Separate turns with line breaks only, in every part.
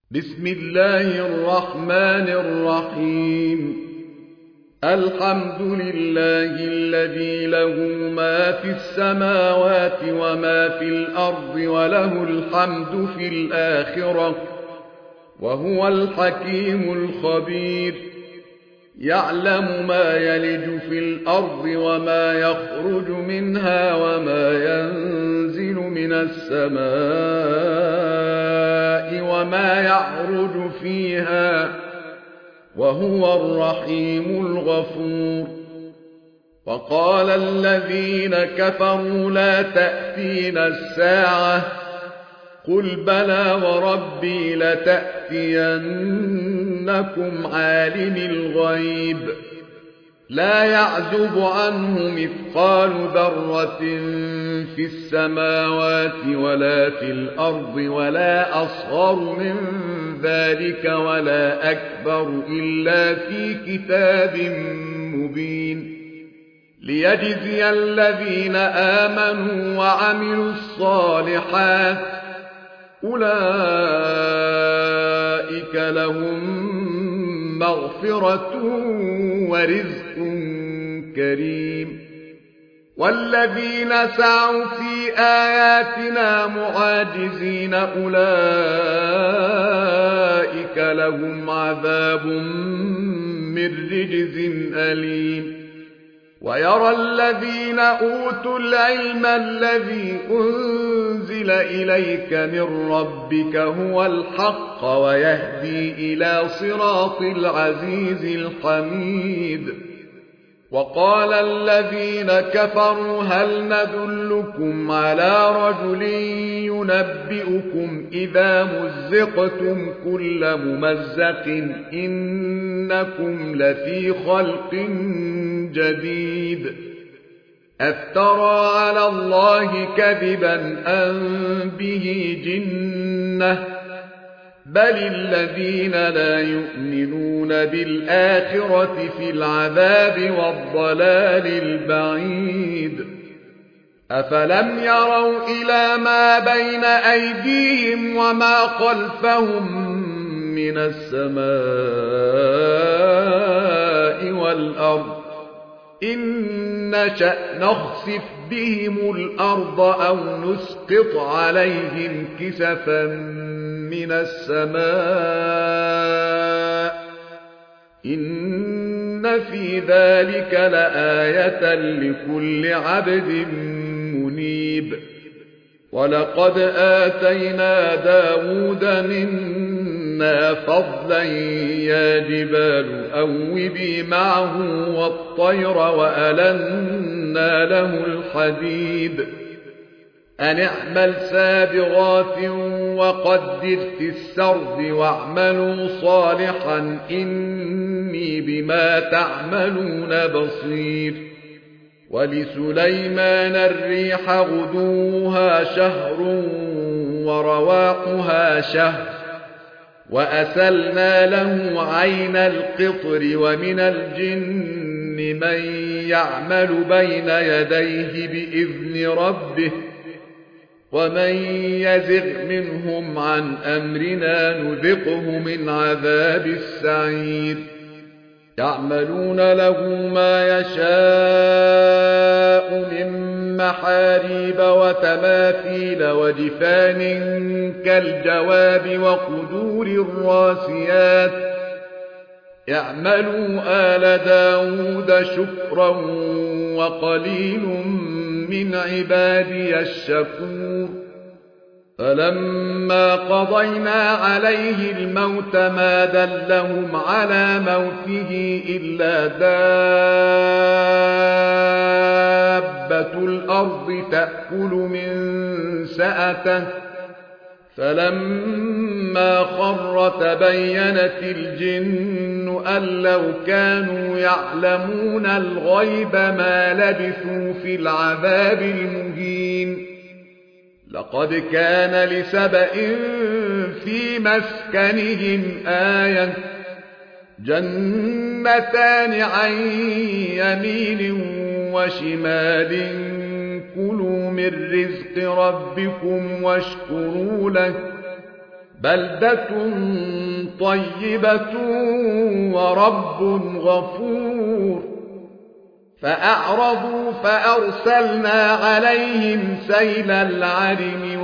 بسم الله الرحمن الرحيم. الحمد لله الذي له ما في السماوات وما في الأرض وله الحمد في الآخرة وهو الحكيم الخبير. يعلم ما يلج في الأرض وما يخرج منها وما ينزل من السماء وما يعرج فيها وهو الرحيم الغفور. وقال الذين كفروا لا تأتينا الساعة قل بلى وربي لتأتينكم عالم الغيب لا يعزب عنه مثقال ذرة في السماوات ولا في الأرض ولا أصغر من ذلك ولا أكبر إلا في كتاب مبين ليجزي الذين آمنوا وعملوا الصالحات أولئك لهم مغفرة ورزق كريم. والذين سعوا في آياتنا معاجزين أولئك لهم عذاب من رجز أليم. ويرى الذين أوتوا العلم الذي أنزل إليك من ربك هو الحق ويهدي إلى صراط العزيز الحميد. وقال الذين كفروا هل ندلكم على رجل ينبئكم إذا مزقتم كل ممزق إنكم لفي خلق جديد. أفترى على الله كذبا أم به جنة بل الذين لا يؤمنون بالآخرة في العذاب والضلال البعيد. أفلم يروا إلى ما بين أيديهم وما خلفهم من السماء والأرض إن نشأ نخسف بهم الأرض أو نسقط عليهم كسفا من السماء إن في ذلك لآية لكل عبد منيب. ولقد آتينا داود منا فضلا يا جبال أوبي معه والطير وألنا له الحديد أن اعمل سابغات وقدر في السرد واعملوا صالحا إني بما تعملون بصير. ولسليمان الريح غدوها شهر ورواحها شهر وأسلنا له عين القطر ومن الجن من يعمل بين يديه بإذن ربه ومن يزغ منهم عن أمرنا نذقه من عذاب السعير. يعملون له ما يشاء من محاريب وتماثيل وجفان كالجواب وقدور الراسيات اعملوا آل داود شكرا وقليل من عبادي الشكور. فلما قضينا عليه الموت ما دلهم على موته إلا دابة الأرض تأكل من سأته فلما خر تبينت الجن أن لو كانوا يعلمون الغيب ما لبثوا في العذاب المهين. لقد كان لسبإ في مسكنهم آية جنتان عن يمين وشمال كلوا من رزق ربكم واشكروا له بلدة طيبة ورب غفور. فأعرضوا فأرسلنا عليهم سيل العرم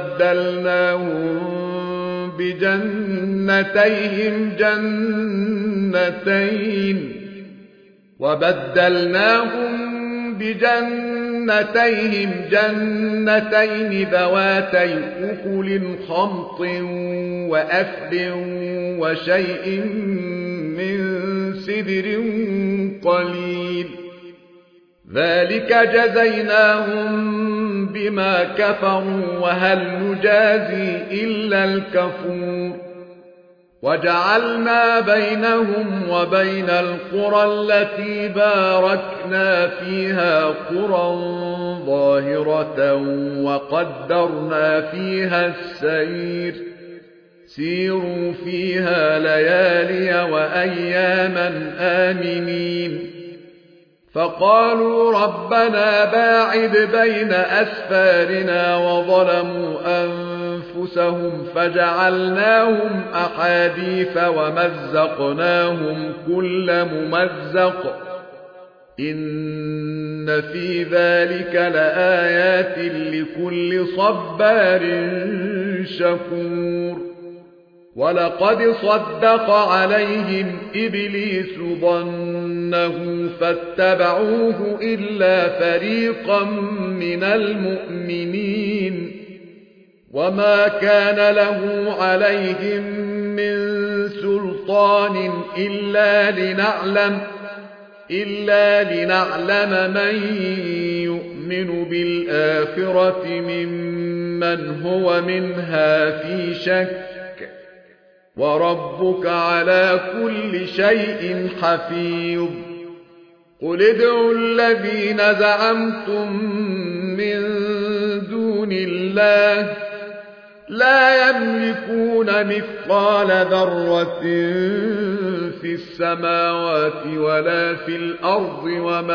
وبدلناهم بجنتيهم جنتين ذواتي أكل خمط وأثل وشيء من سدر قليل. ذلك جزيناهم بما كفروا وهل نجازي إلا الكفور. وجعلنا بينهم وبين القرى التي باركنا فيها قرى ظاهرة وقدرنا فيها السير سيروا فيها ليالي وأياما آمنين. فقالوا ربنا باعد بين أسفارنا وظلموا أنفسهم فجعلناهم أحاديث ومزقناهم كل ممزق إن في ذلك لآيات لكل صبار شكور. ولقد صدق عليهم إبليس ظنه فاتبعوه إلا فريقا من المؤمنين وما كان له عليهم من سلطان إلا لنعلم من يؤمن بالآخرة ممن هو منها في شك وربك على كل شيء حفيظ. قل ادعوا الذين زعمتم من دون الله لا يملكون مثقال ذرة في السماوات ولا في الأرض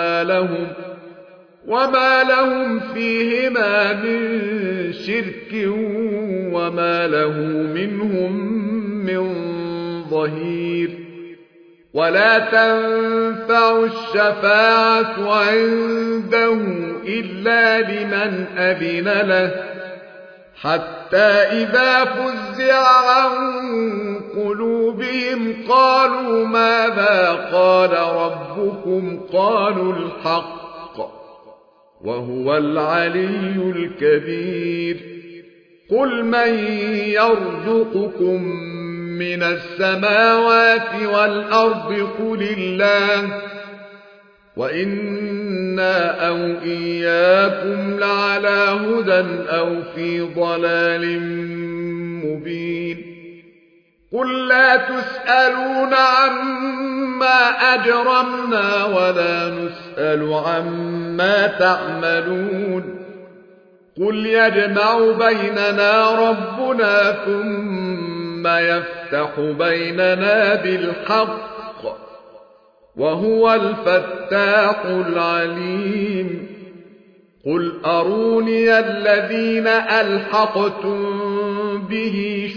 وما لهم فيهما من شرك وما له منهم من ظهير. ولا تنفع الشفاعة عنده إلا لمن أذن له حتى إذا فزع عن قلوبهم قالوا ماذا قال ربكم قالوا الحق وهو العلي الكبير. قل من يرزقكم من السماوات والأرض قل الله وإنا أو إياكم لعلى هدى أو في ضلال مبين. قل لا تسألون عما أجرمنا ولا نسأل عما تعملون. قل يجمع بيننا ربنا ثم يفتح بيننا بالحق وهو الفتاح العليم. قل أروني الذين ألحقتم به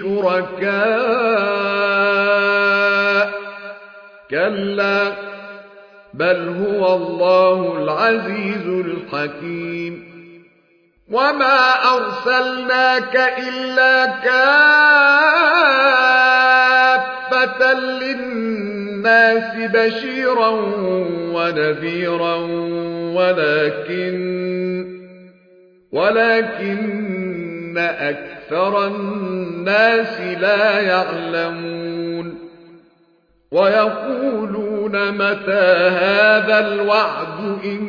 شركاء كلا بل هو الله العزيز الحكيم. وما أرسلناك إلا كافة للناس بشيرا ونذيرا ولكن أكثر الناس لا يعلمون. ويقولون متى هذا الوعد إن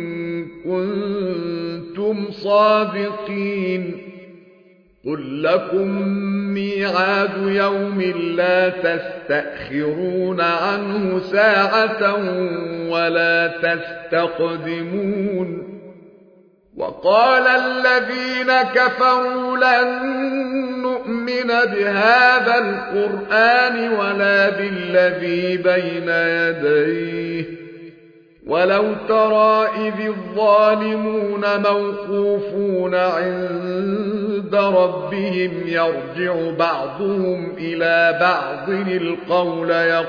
كنتم صادقين. قل لكم ميعاد يوم لا تستأخرون عنه ساعة ولا تستقدمون. وقال الذين كفروا لن نؤمن بهذا القرآن ولا بالذي بين يديه ولو ترى إذ الظالمون موقوفون عند ربهم يرجع بعضهم إلى بعض القول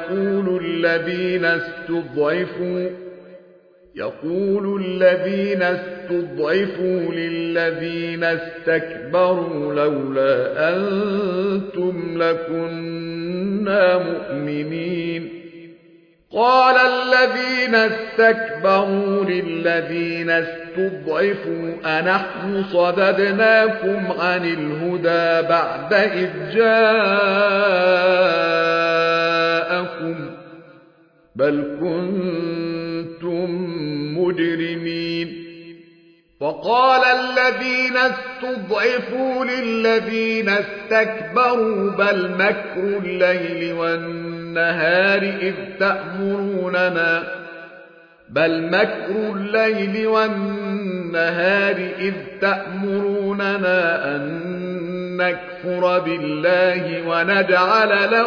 يقول الذين استضعفوا للذين استكبروا لولا أنتم لكنا مؤمنين قال الذين استكبروا للذين استضعفوا أنحن صددناكم عن الهدى بعد إذ جاءكم بل كنتم مجرمين وقال الذين استضعفوا للذين استكبروا بل مكر الليل والنهار إذ تأمروننا أن نكفر بالله ونجعل له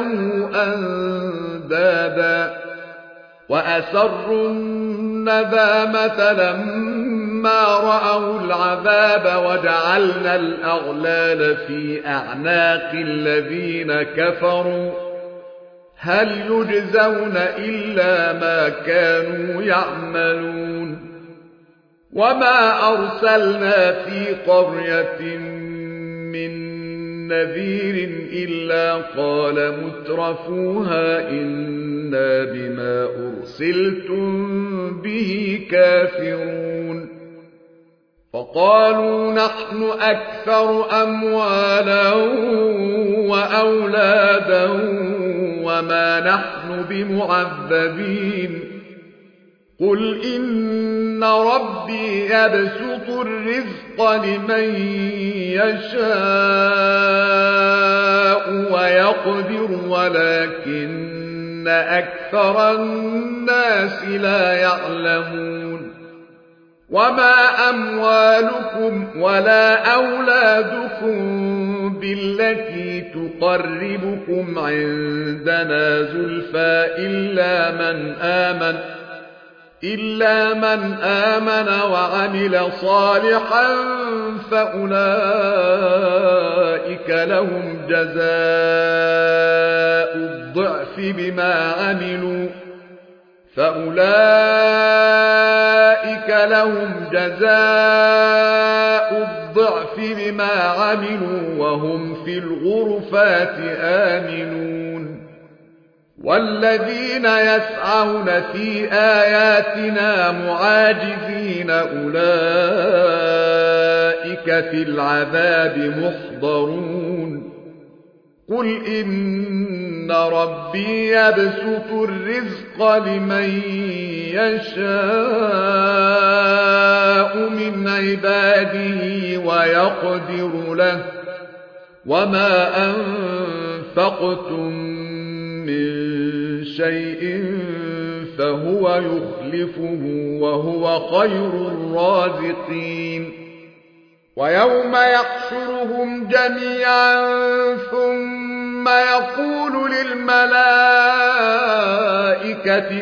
أندادا وأسروا الندامة لما رأوا العذاب وجعلنا الأغلال في أعناق الذين كفروا هل يجزون إلا ما كانوا يعملون وما أرسلنا في قرية من نذير إلا قال مترفوها إنا بما أرسلتم به كافرون فقالوا نحن أكثر أموالا وأولادا وما نحن بمعذبين قل إن ربي يبسط الرزق لمن يشاء ويقدر ولكن أكثر الناس لا يعلمون وما أموالكم ولا أولادكم بالتي تقربكم عندنا زلفى إلا من آمن وعمل صالحا فأولئك لهم جزاء الضعف بما عملوا وهم في الغرفات آمنون والذين يسعون في آياتنا معاجزين أولئك في العذاب محضرون قل إن ربي يبسط الرزق لمن يشاء من عباده ويقدر له وما أنفقتم من شيء فهو يخلفه وهو خير الرازقين ويوم يحشرهم جميعا ثم يقول للملائكة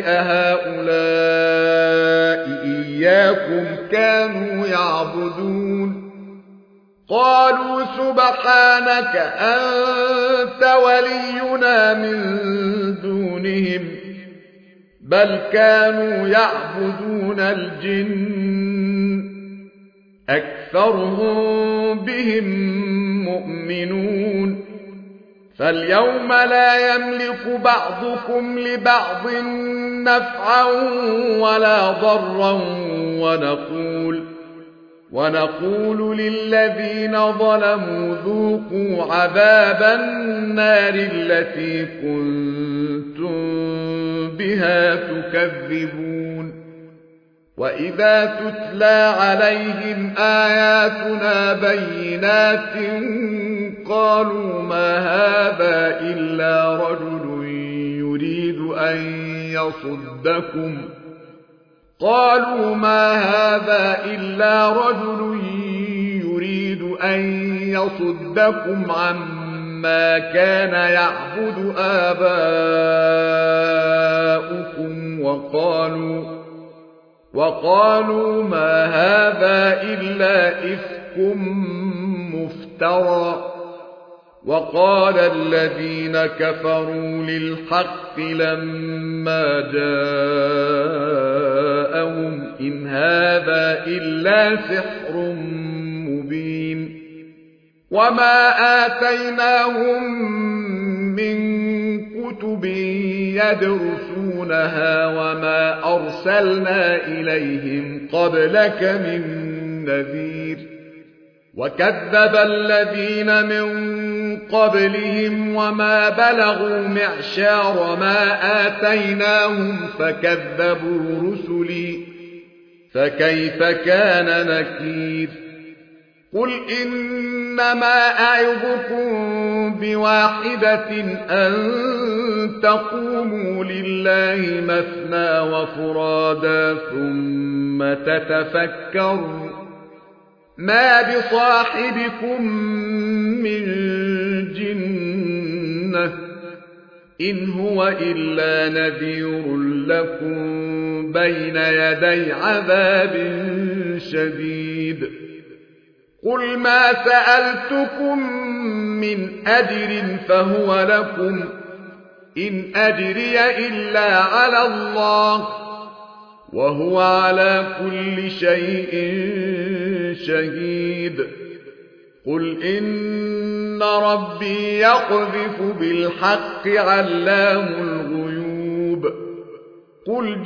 أهؤلاء إياكم كانوا يعبدون قالوا سبحانك أنت ولينا من دونهم بل كانوا يعبدون الجن أكثرهم بهم مؤمنون فاليوم لا يملك بعضكم لبعض نفعا ولا ضرا ونقول للذين ظلموا ذوقوا عذاب النار التي كنتم بها تكذبون وإذا تتلى عليهم آياتنا بينات قالوا ما هذا إلا رجل يريد أن يصدكم عما كان يعبد آباؤكم وقالوا ما هذا إلا إفك مفترى وقال الذين كفروا للحق لما جاءهم إن هذا إلا سحر مبين وما آتيناهم من كتب يدرسونها وما أرسلنا إليهم قبلك من نذير وكذب الذين من قبلهم وما بلغوا معشار ما آتيناهم فكذبوا رسلي فكيف كان نكير قل إنما أعظكم بواحدة أن تقوموا لله مثنى وفرادا ثم تتفكروا ما بصاحبكم من جنة إن هو إلا نذير لكم بين يدي عذاب شديد قل ما سألتكم من أجر فهو لكم إن أجري إلا على الله وهو على كل شيء شهيد قل إن ربي يقذف بالحق علام الغيوب قل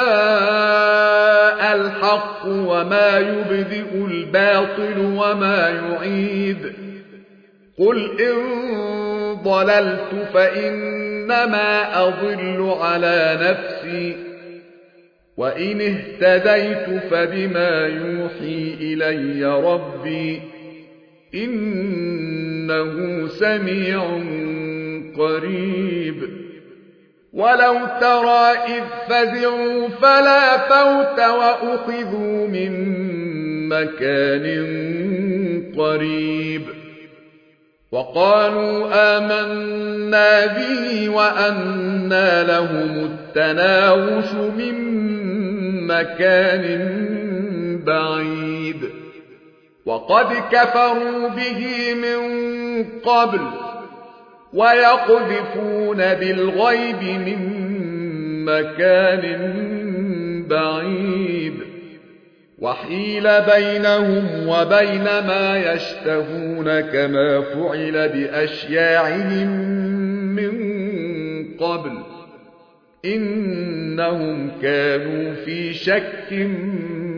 جاء الحق وما يبدئ الباطل وما يعيد قل إن ضللت فإنما أضل على نفسي وإن اهتديت فبما يوحي إلي ربي إنه سميع قريب ولو ترى إذ فزعوا فلا فوت وأخذوا من مكان قريب وقالوا آمنا به وأنى لهم التناوش من مكان بعيد وقد كفروا به من قبل ويقذفون بالغيب من مكان بعيد وحيل بينهم وبين ما يشتهون كما فعل بأشياعهم من قبل إنهم كانوا في شك